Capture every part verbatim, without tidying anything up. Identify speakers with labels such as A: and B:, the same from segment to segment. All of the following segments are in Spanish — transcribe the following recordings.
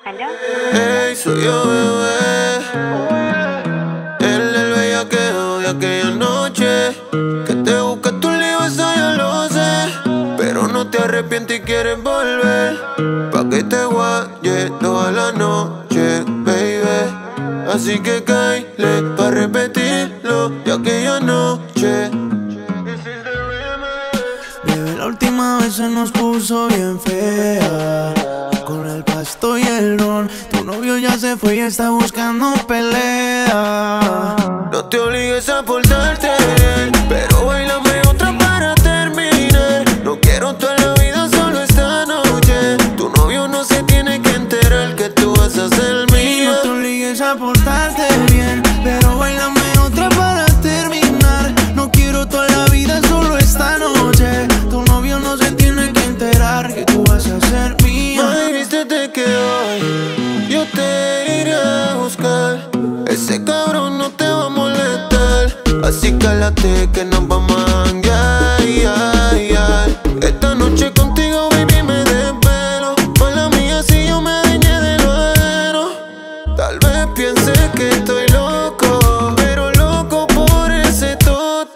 A: ¿Aló?
B: Hey, soy yo, bebé. El del bellaqueo de aquella noche. Que te busca tu lío, eso ya lo sé. Pero no te arrepientes y quieres volver. Pa' que te guaye toda la noche, baby. Así que caile pa' repetirlo de aquella noche.
C: Bebé, la última vez se nos puso bien fea. Con el pasto y el ron. Tu novio ya se fue y está buscando pelea.
B: No te obligues a portarte bien, pero bailame otra para terminar. No quiero toda la vida, solo esta noche. Tu novio no se tiene que enterar que tú vas a ser mía.
C: No te obligues a portarte bien, pero bailame otra para terminar. No quiero toda la vida, solo esta noche. Tu novio no se tiene que enterar que tú vas a ser mía.
B: Ay, vístete que hoy yo te iré a buscar. Ese cabrón no te va a molestar, así cálate que nos vamos a janguear, ay, ay. Esta noche contigo, baby, me desvelo. Mala mía si yo me dañé de lo ajeno. Tal vez piense que estoy loco, pero loco por ese toto.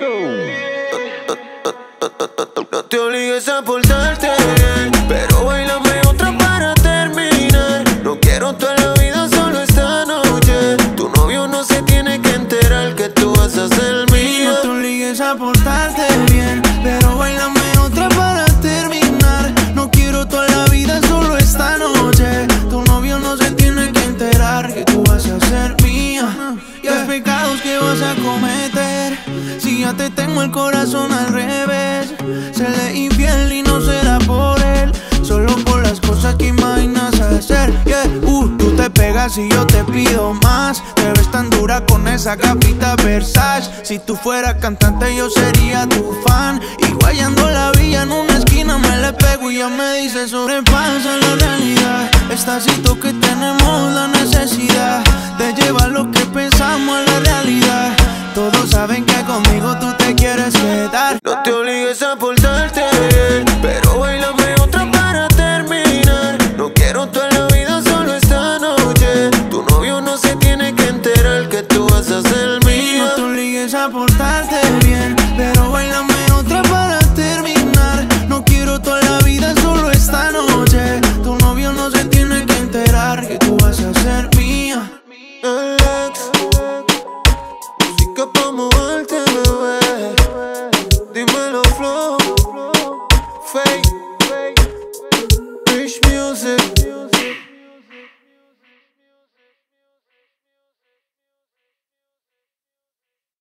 B: No te obligues a portarte bien, pero bailame otra para terminar. No quiero toda la vida, solo esta noche. Tu novio no se tiene que enterar que tú vas a ser mía.
C: No te obligues a portarte bien, pero bailame otra para terminar. No quiero toda la vida, solo esta noche. Tu novio no se tiene que enterar que tú vas a ser mía. Y los pecados que vas a cometer, si ya te tengo el corazón al revés. Serle infiel y no será por él, solo por las cosas que imaginas hacer. Yeah, uh, tú te pegas y yo te pido más. Te ves tan dura con esa capita Versace. Si tú fueras cantante yo sería tu fan. Y guayando la villa en una esquina me le pego y ya me dice sobrepasa la realidad. Estacito que tenemos la necesidad de llevar lo que pensamos a la realidad. Todos saben que conmigo tú te quieres quedar.
B: No te obligues a portarte bien, pero bailame otra para terminar. No quiero toda la vida, solo esta noche. Tu novio no se tiene que enterar que tú vas a ser mía.
C: No te obligues a portarte bien, pero bailame otra para terminar. No quiero toda la vida, solo esta noche. Tu novio no se tiene que enterar que tú vas a ser mía.
B: Alex, música pa' moverte, bebé. Dímelo, flow. Fake, Rich Music.